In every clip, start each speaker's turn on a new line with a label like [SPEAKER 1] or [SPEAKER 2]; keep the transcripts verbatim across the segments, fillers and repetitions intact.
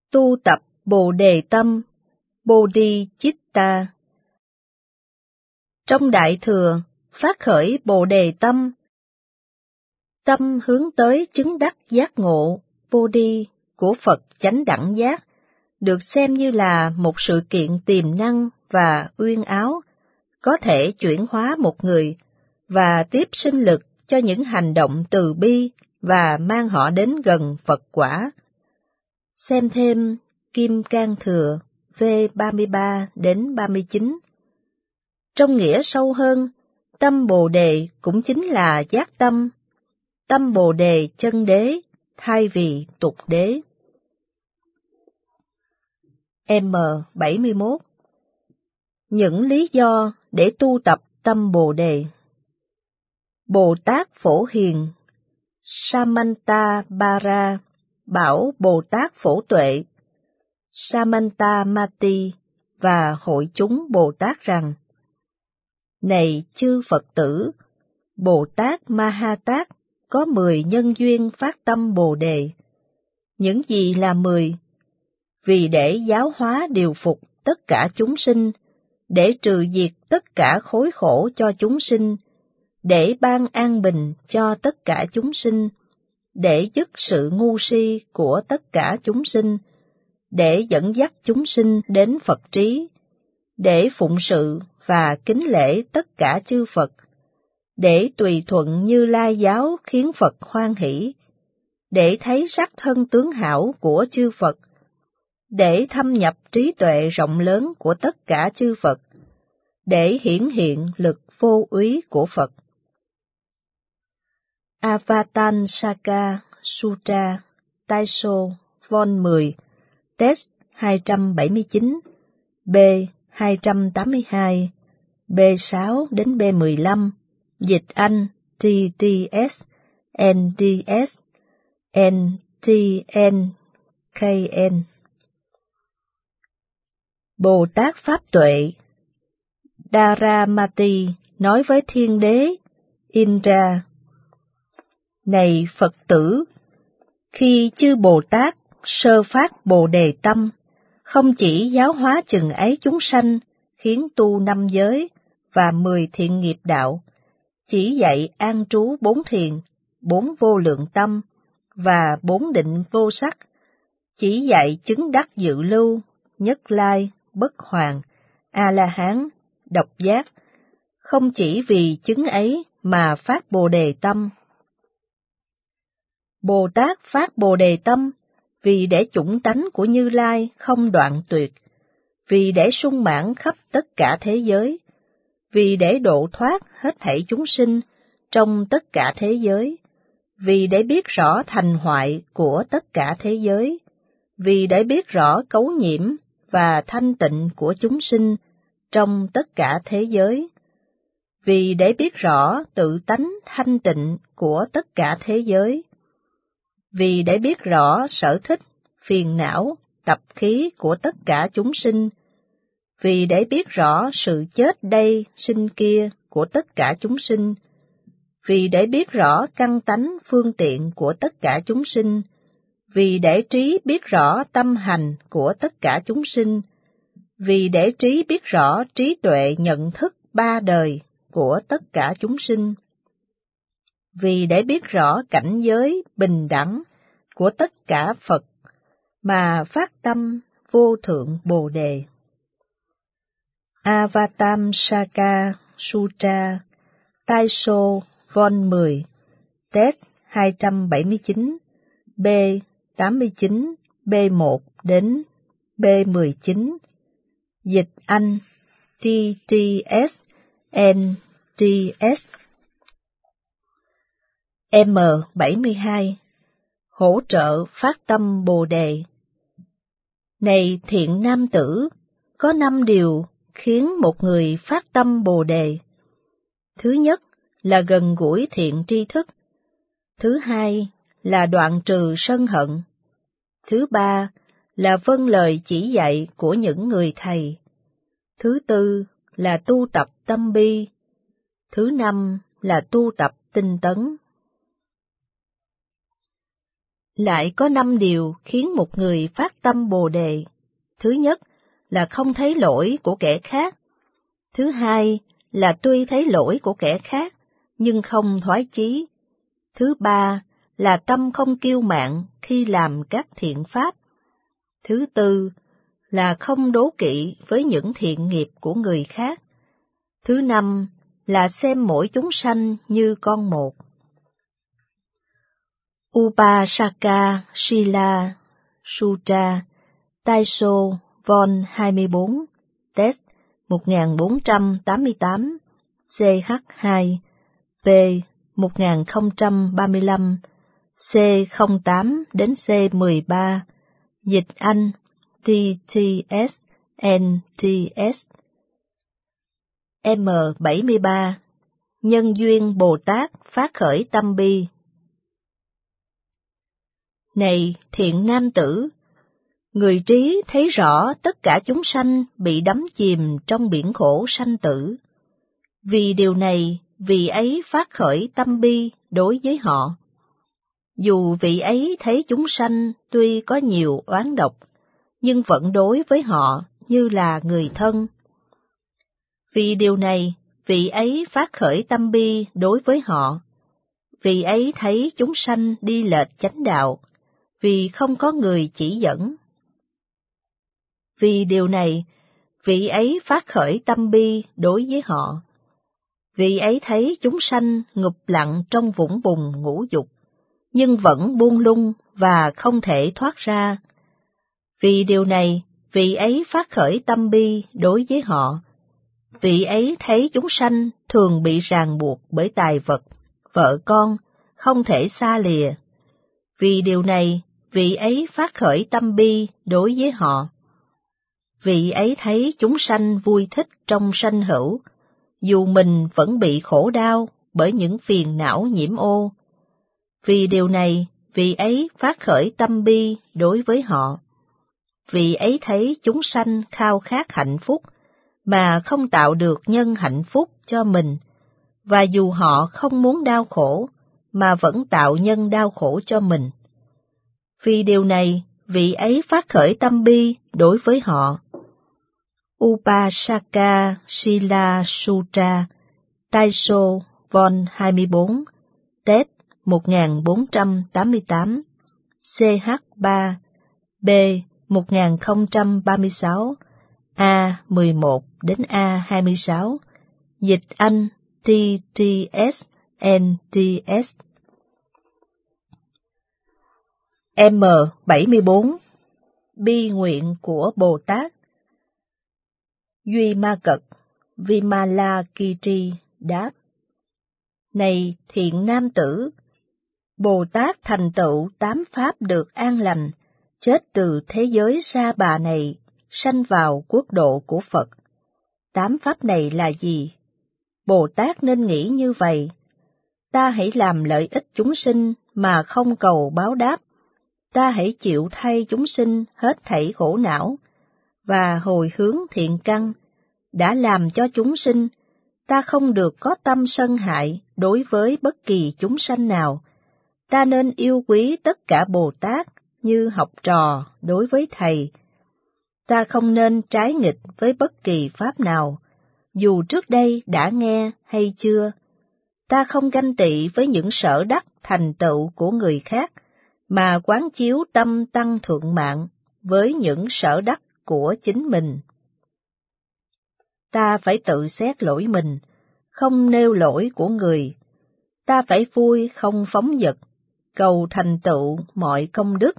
[SPEAKER 1] Tu tập Bồ Đề Tâm, Bodhicitta. Trong Đại Thừa, phát khởi Bồ Đề Tâm, tâm hướng tới chứng đắc giác ngộ, Bodhi của Phật chánh đẳng giác, được xem như là một sự kiện tiềm năng và uyên áo, có thể chuyển hóa một người và tiếp sinh lực cho những hành động từ bi và mang họ đến gần Phật quả. Xem thêm Kim Cang Thừa V ba mươi ba đến ba mươi chín. Trong nghĩa sâu hơn, tâm Bồ Đề cũng chính là giác tâm, tâm Bồ Đề chân đế thay vì tục đế. M bảy mươi mốt. Những lý do để tu tập tâm Bồ Đề. Bồ Tát Phổ Hiền Samantabhara bảo Bồ Tát Phổ Tuệ Samantamati và hội chúng Bồ Tát rằng: Này chư Phật tử, Bồ Tát Ma Ha Tát có mười nhân duyên phát tâm Bồ Đề. Những gì là mười? Vì để giáo hóa điều phục tất cả chúng sinh, để trừ diệt tất cả khối khổ cho chúng sinh, để ban an bình cho tất cả chúng sinh, để dứt sự ngu si của tất cả chúng sinh, để dẫn dắt chúng sinh đến Phật trí, để phụng sự và kính lễ tất cả chư Phật, để tùy thuận Như Lai giáo khiến Phật hoan hỷ, để thấy sắc thân tướng hảo của chư Phật, để thâm nhập trí tuệ rộng lớn của tất cả chư Phật, để hiển hiện lực vô úy của Phật. Avatamsaka Sutra, Taiso, Vol mười, Text hai trăm bảy mươi chín, B hai trăm tám mươi hai, B sáu đến B mười lăm, dịch Anh T T S, N D S, N T N K N. Bồ Tát Pháp Tuệ Dharamati nói với Thiên Đế Indra: Này Phật tử, khi chư Bồ Tát sơ phát Bồ Đề Tâm, không chỉ giáo hóa chừng ấy chúng sanh, khiến tu năm giới và mười thiện nghiệp đạo, chỉ dạy an trú bốn thiền, bốn vô lượng tâm và bốn định vô sắc, chỉ dạy chứng đắc dự lưu, nhất lai, bất hoàn, A-la-hán, độc giác, không chỉ vì chứng ấy mà phát Bồ Đề Tâm. Bồ Tát phát Bồ Đề Tâm vì để chủng tánh của Như Lai không đoạn tuyệt, vì để sung mãn khắp tất cả thế giới, vì để độ thoát hết thảy chúng sinh trong tất cả thế giới, vì để biết rõ thành hoại của tất cả thế giới, vì để biết rõ cấu nhiễm và thanh tịnh của chúng sinh trong tất cả thế giới, vì để biết rõ tự tánh thanh tịnh của tất cả thế giới, vì để biết rõ sở thích, phiền não, tập khí của tất cả chúng sinh, vì để biết rõ sự chết đây, sinh kia của tất cả chúng sinh, vì để biết rõ căn tánh phương tiện của tất cả chúng sinh, vì để trí biết rõ tâm hành của tất cả chúng sinh, vì để trí biết rõ trí tuệ nhận thức ba đời của tất cả chúng sinh, vì để biết rõ cảnh giới bình đẳng của tất cả Phật mà phát tâm vô thượng Bồ Đề. Avatamsaka Sutra, Taiso, Vol mười, Text hai trăm bảy mươi chín, B tám mươi chín, B một đến B mười chín, dịch Anh T T S, N T S. M bảy mươi hai. Hỗ trợ phát tâm Bồ Đề. Này thiện nam tử, có năm điều khiến một người phát tâm Bồ Đề. Thứ nhất là gần gũi thiện tri thức. Thứ hai là đoạn trừ sân hận. Thứ ba là vâng lời chỉ dạy của những người thầy. Thứ tư là tu tập tâm bi. Thứ năm là tu tập tinh tấn. Lại có năm điều khiến một người phát tâm Bồ Đề. Thứ nhất là không thấy lỗi của kẻ khác. Thứ hai là tuy thấy lỗi của kẻ khác, nhưng không thoái chí. Thứ ba là tâm không kiêu mạn khi làm các thiện pháp. Thứ tư là không đố kỵ với những thiện nghiệp của người khác. Thứ năm là xem mỗi chúng sanh như con một. Upasaka Sila Sutra, Taiso, Vol hai mươi bốn, Test một nghìn bốn trăm tám mươi tám, C H hai, P một nghìn không trăm ba mươi lăm, C không tám đến C mười ba, dịch Anh T T S N T S. M bảy mươi ba. Nhân duyên Bồ Tát phát khởi tâm bi. Này thiện nam tử, người trí thấy rõ tất cả chúng sanh bị đắm chìm trong biển khổ sanh tử. Vì điều này, vị ấy phát khởi tâm bi đối với họ. Dù vị ấy thấy chúng sanh tuy có nhiều oán độc, nhưng vẫn đối với họ như là người thân. Vì điều này, vị ấy phát khởi tâm bi đối với họ. Vị ấy thấy chúng sanh đi lệch chánh đạo, vì không có người chỉ dẫn. Vì điều này, vị ấy phát khởi tâm bi đối với họ. Vị ấy thấy chúng sanh ngụp lặn trong vũng bùn ngũ dục, nhưng vẫn buông lung và không thể thoát ra. Vì điều này, vị ấy phát khởi tâm bi đối với họ. Vị ấy thấy chúng sanh thường bị ràng buộc bởi tài vật, vợ con, không thể xa lìa. Vì điều này, vị ấy phát khởi tâm bi đối với họ. Vị ấy thấy chúng sanh vui thích trong sanh hữu, dù mình vẫn bị khổ đau bởi những phiền não nhiễm ô. Vì điều này, vị ấy phát khởi tâm bi đối với họ. Vị ấy thấy chúng sanh khao khát hạnh phúc, mà không tạo được nhân hạnh phúc cho mình, và dù họ không muốn đau khổ, mà vẫn tạo nhân đau khổ cho mình. Vì điều này, vị ấy phát khởi tâm bi đối với họ. Upasaka Sila Sutra, Taiso, Vol hai mươi bốn, Tết một nghìn bốn trăm tám mươi tám, C H ba, B một nghìn không trăm ba mươi sáu, A mười một đến A hai mươi sáu, dịch Anh T T S N T S. M bảy mươi bốn. Bi nguyện của Bồ Tát. Duy Ma Cật, Vimalakirti đáp: Này thiện nam tử, Bồ Tát thành tựu tám pháp được an lành, chết từ thế giới sa bà này, sanh vào quốc độ của Phật. Tám pháp này là gì? Bồ Tát nên nghĩ như vậy: ta hãy làm lợi ích chúng sinh mà không cầu báo đáp. Ta hãy chịu thay chúng sinh hết thảy khổ não, và hồi hướng thiện căn, đã làm cho chúng sinh, ta không được có tâm sân hại đối với bất kỳ chúng sanh nào. Ta nên yêu quý tất cả Bồ Tát như học trò đối với thầy. Ta không nên trái nghịch với bất kỳ pháp nào, dù trước đây đã nghe hay chưa. Ta không ganh tị với những sở đắc thành tựu của người khác, mà quán chiếu tâm tăng thượng mạng với những sở đắc của chính mình. Ta phải tự xét lỗi mình, không nêu lỗi của người. Ta phải vui không phóng dật, cầu thành tựu mọi công đức.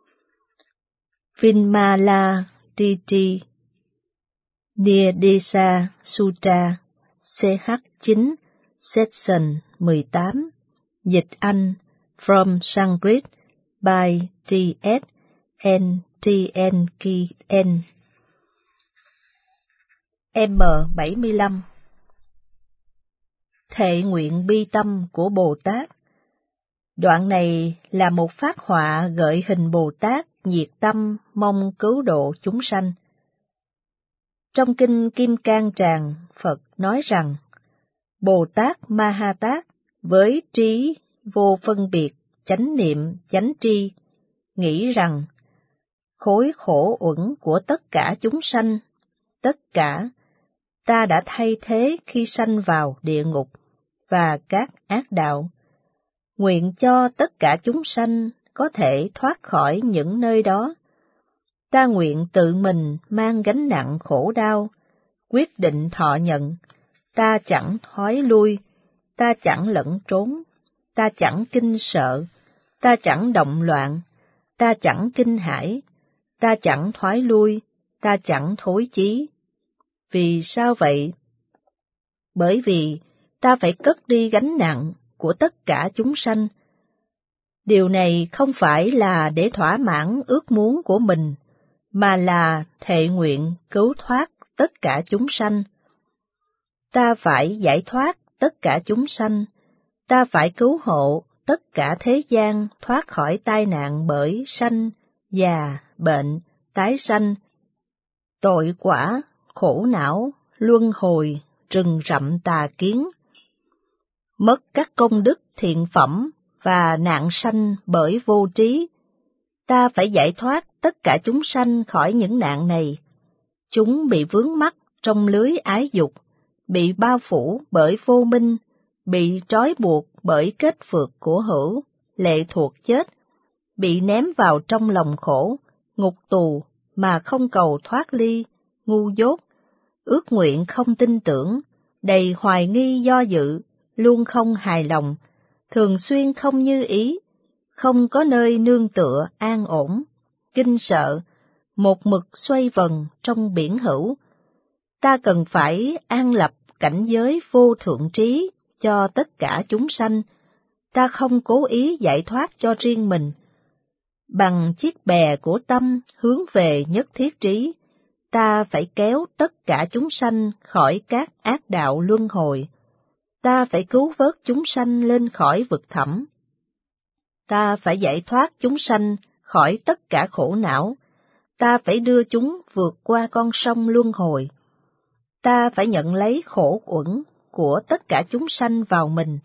[SPEAKER 1] Vinmala Titi Nirdesa Sutra, C H chín, Section mười tám, dịch Anh From Sanskrit by T S N T N K N. M bảy mươi lăm. Thệ nguyện bi tâm của Bồ Tát. Đoạn này là một phác họa gợi hình Bồ Tát nhiệt tâm mong cứu độ chúng sanh. Trong kinh Kim Cang Tràng, Phật nói rằng, Bồ Tát Ma Ha Tát với trí vô phân biệt, chánh niệm, chánh tri, nghĩ rằng khối khổ uẩn của tất cả chúng sanh, tất cả, ta đã thay thế khi sanh vào địa ngục và các ác đạo. Nguyện cho tất cả chúng sanh có thể thoát khỏi những nơi đó. Ta nguyện tự mình mang gánh nặng khổ đau, quyết định thọ nhận, ta chẳng thoái lui, ta chẳng lẫn trốn, ta chẳng kinh sợ, ta chẳng động loạn, ta chẳng kinh hãi, ta chẳng thoái lui, ta chẳng thối chí. Vì sao vậy? Bởi vì ta phải cất đi gánh nặng của tất cả chúng sanh. Điều này không phải là để thỏa mãn ước muốn của mình, mà là thệ nguyện cứu thoát tất cả chúng sanh. Ta phải giải thoát tất cả chúng sanh, ta phải cứu hộ tất cả thế gian thoát khỏi tai nạn bởi sanh, già, bệnh, tái sanh, tội quả, khổ não, luân hồi, rừng rậm tà kiến, mất các công đức thiện phẩm và nạn sanh bởi vô trí. Ta phải giải thoát tất cả chúng sanh khỏi những nạn này. Chúng bị vướng mắc trong lưới ái dục, bị bao phủ bởi vô minh, bị trói buộc bởi kết phược của hữu, lệ thuộc chết, bị ném vào trong lòng khổ, ngục tù mà không cầu thoát ly, ngu dốt, ước nguyện không tin tưởng, đầy hoài nghi do dự, luôn không hài lòng, thường xuyên không như ý, không có nơi nương tựa an ổn, kinh sợ, một mực xoay vần trong biển hữu. Ta cần phải an lập cảnh giới vô thượng trí cho tất cả chúng sanh. Ta không cố ý giải thoát cho riêng mình. Bằng chiếc bè của tâm hướng về nhất thiết trí, ta phải kéo tất cả chúng sanh khỏi các ác đạo luân hồi. Ta phải cứu vớt chúng sanh lên khỏi vực thẳm. Ta phải giải thoát chúng sanh khỏi tất cả khổ não. Ta phải đưa chúng vượt qua con sông luân hồi. Ta phải nhận lấy khổ uẩn của tất cả chúng sanh vào mình.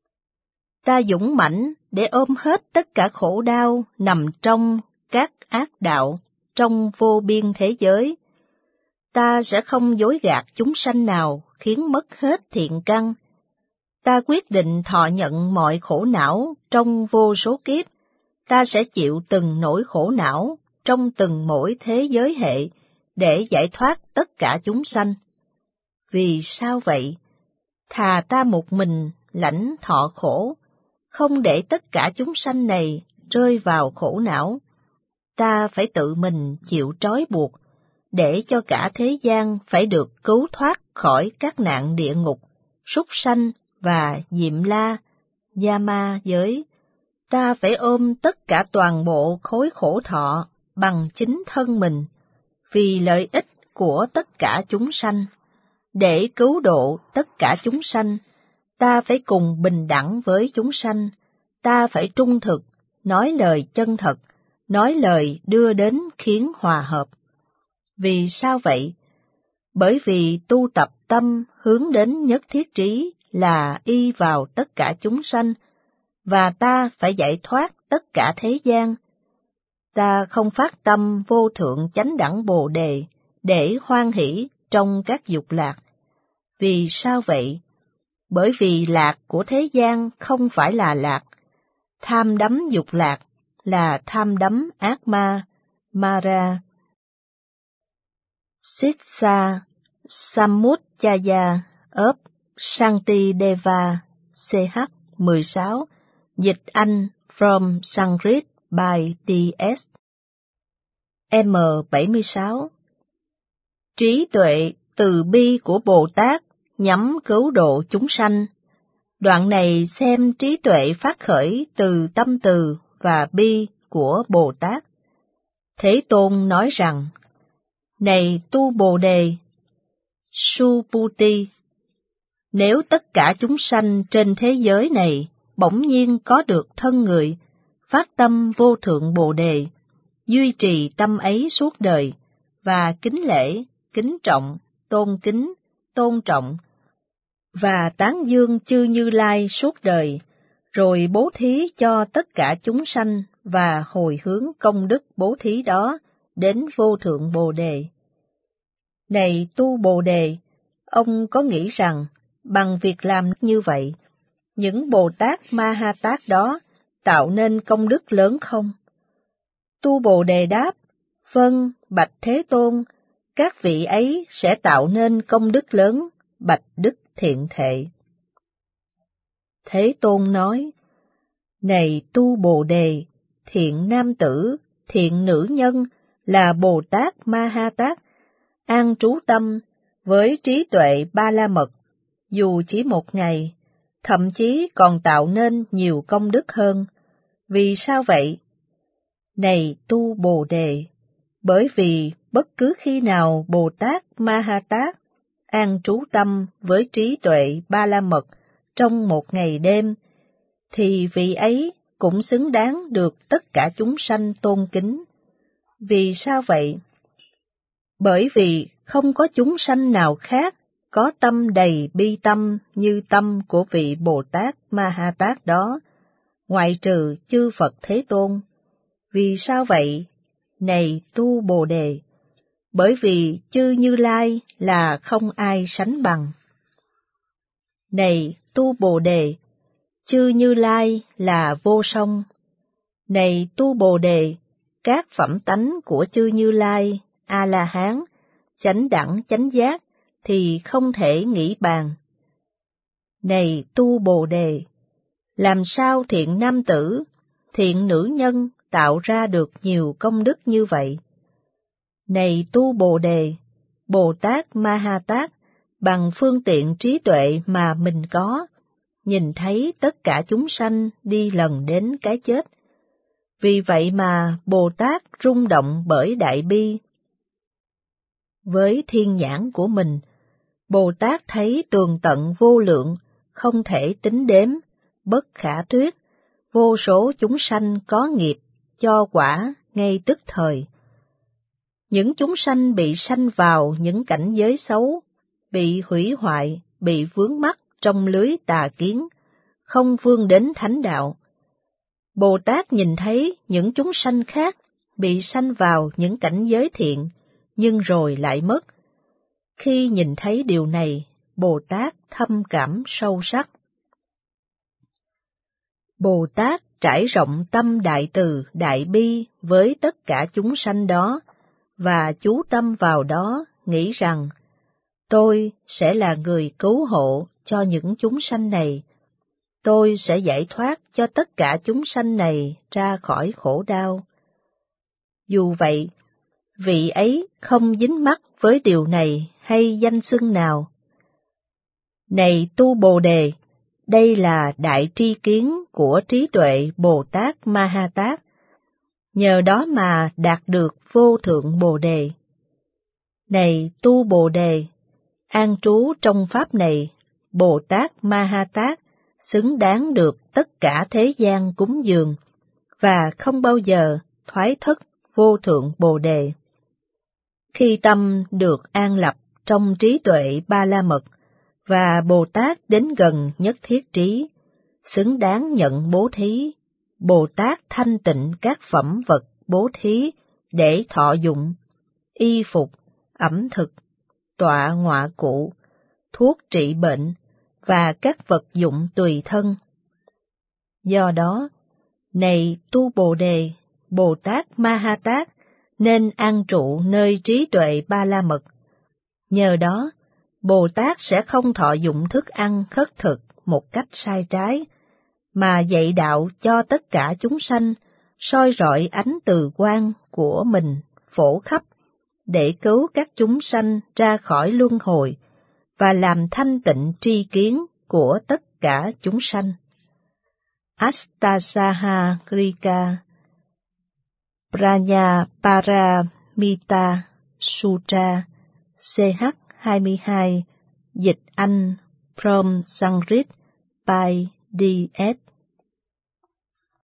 [SPEAKER 1] Ta dũng mãnh để ôm hết tất cả khổ đau nằm trong các ác đạo, trong vô biên thế giới. Ta sẽ không dối gạt chúng sanh nào khiến mất hết thiện căn. Ta quyết định thọ nhận mọi khổ não trong vô số kiếp. Ta sẽ chịu từng nỗi khổ não trong từng mỗi thế giới hệ để giải thoát tất cả chúng sanh. Vì sao vậy? Thà ta một mình lãnh thọ khổ, không để tất cả chúng sanh này rơi vào khổ não. Ta phải tự mình chịu trói buộc, để cho cả thế gian phải được cứu thoát khỏi các nạn địa ngục, súc sanh và diệm la, yama giới. Ta phải ôm tất cả toàn bộ khối khổ thọ bằng chính thân mình, vì lợi ích của tất cả chúng sanh. Để cứu độ tất cả chúng sanh, ta phải cùng bình đẳng với chúng sanh, ta phải trung thực, nói lời chân thật, nói lời đưa đến khiến hòa hợp. Vì sao vậy? Bởi vì tu tập tâm hướng đến nhất thiết trí là y vào tất cả chúng sanh, và ta phải giải thoát tất cả thế gian. Ta không phát tâm vô thượng chánh đẳng Bồ Đề để hoan hỷ trong các dục lạc. Vì sao vậy? Bởi vì lạc của thế gian không phải là lạc. Tham đắm dục lạc là tham đắm ác ma, Mara. Sitsa Samutchaya ốp Shantideva C H mười sáu, dịch Anh from Sanskrit by T S M bảy mươi sáu. Trí tuệ từ bi của Bồ Tát nhắm cứu độ chúng sanh. Đoạn này xem trí tuệ phát khởi từ tâm từ và bi của Bồ Tát. Thế Tôn nói rằng, này tu Bồ Đề, Suputi, nếu tất cả chúng sanh trên thế giới này bỗng nhiên có được thân người, phát tâm vô thượng Bồ Đề, duy trì tâm ấy suốt đời, và kính lễ, kính trọng, tôn kính, tôn trọng, và tán dương chư Như Lai suốt đời, rồi bố thí cho tất cả chúng sanh và hồi hướng công đức bố thí đó đến vô thượng Bồ Đề. Này tu Bồ Đề, ông có nghĩ rằng bằng việc làm như vậy, những Bồ Tát Ma Ha Tát đó tạo nên công đức lớn không? Tu Bồ Đề đáp, vâng, bạch Thế Tôn, các vị ấy sẽ tạo nên công đức lớn, bạch Đức Thiện Thệ. Thế Tôn nói, này tu Bồ Đề, thiện nam tử, thiện nữ nhân là Bồ Tát Ma Ha Tát, an trú tâm với trí tuệ ba la mật, dù chỉ một ngày, thậm chí còn tạo nên nhiều công đức hơn. Vì sao vậy? Này tu Bồ Đề, bởi vì bất cứ khi nào Bồ Tát Ma Ha Tát an trú tâm với trí tuệ ba la mật trong một ngày đêm, thì vị ấy cũng xứng đáng được tất cả chúng sanh tôn kính. Vì sao vậy? Bởi vì không có chúng sanh nào khác có tâm đầy bi tâm như tâm của vị Bồ Tát Ma Ha Tát đó, ngoại trừ chư Phật Thế Tôn. Vì sao vậy? Này tu Bồ Đề, bởi vì chư Như Lai là không ai sánh bằng. Này tu Bồ Đề, chư Như Lai là vô song. Này tu Bồ Đề, các phẩm tánh của chư Như Lai, A-la-hán, chánh đẳng chánh giác thì không thể nghĩ bàn. Này tu Bồ Đề, làm sao thiện nam tử, thiện nữ nhân tạo ra được nhiều công đức như vậy? Này tu Bồ Đề, Bồ Tát Ma Ha Tát bằng phương tiện trí tuệ mà mình có, nhìn thấy tất cả chúng sanh đi lần đến cái chết. Vì vậy mà Bồ Tát rung động bởi đại bi. Với thiên nhãn của mình, Bồ Tát thấy tường tận vô lượng, không thể tính đếm, bất khả thuyết, vô số chúng sanh có nghiệp, cho quả ngay tức thời. Những chúng sanh bị sanh vào những cảnh giới xấu, bị hủy hoại, bị vướng mắc trong lưới tà kiến, không vươn đến thánh đạo. Bồ Tát nhìn thấy những chúng sanh khác bị sanh vào những cảnh giới thiện, nhưng rồi lại mất. Khi nhìn thấy điều này, Bồ Tát thâm cảm sâu sắc. Bồ Tát trải rộng tâm đại từ, đại bi với tất cả chúng sanh đó, và chú tâm vào đó, nghĩ rằng, tôi sẽ là người cứu hộ cho những chúng sanh này. Tôi sẽ giải thoát cho tất cả chúng sanh này ra khỏi khổ đau. Dù vậy, vị ấy không dính mắc với điều này hay danh xưng nào. Này tu Bồ Đề, đây là đại tri kiến của trí tuệ Bồ Tát Ma Ha Tát, nhờ đó mà đạt được vô thượng Bồ Đề. Này tu Bồ Đề, an trú trong pháp này, Bồ Tát Ma Ha Tát xứng đáng được tất cả thế gian cúng dường, và không bao giờ thoái thất vô thượng Bồ Đề. Khi tâm được an lập trong trí tuệ ba la mật, và Bồ Tát đến gần nhất thiết trí, xứng đáng nhận bố thí, Bồ Tát thanh tịnh các phẩm vật bố thí để thọ dụng, y phục, ẩm thực, tọa ngọa cụ, thuốc trị bệnh, và các vật dụng tùy thân. Do đó, này tu Bồ Đề, Bồ Tát Ma Ha Tát nên an trụ nơi trí tuệ ba la mật. Nhờ đó, Bồ Tát sẽ không thọ dụng thức ăn khất thực một cách sai trái, mà dạy đạo cho tất cả chúng sanh, soi rọi ánh từ quang của mình phổ khắp, để cứu các chúng sanh ra khỏi luân hồi, và làm thanh tịnh tri kiến của tất cả chúng sanh. Astasaha Krika Prajnaparamita Sutra C H hai mươi hai, dịch Anh from Sanskrit by D S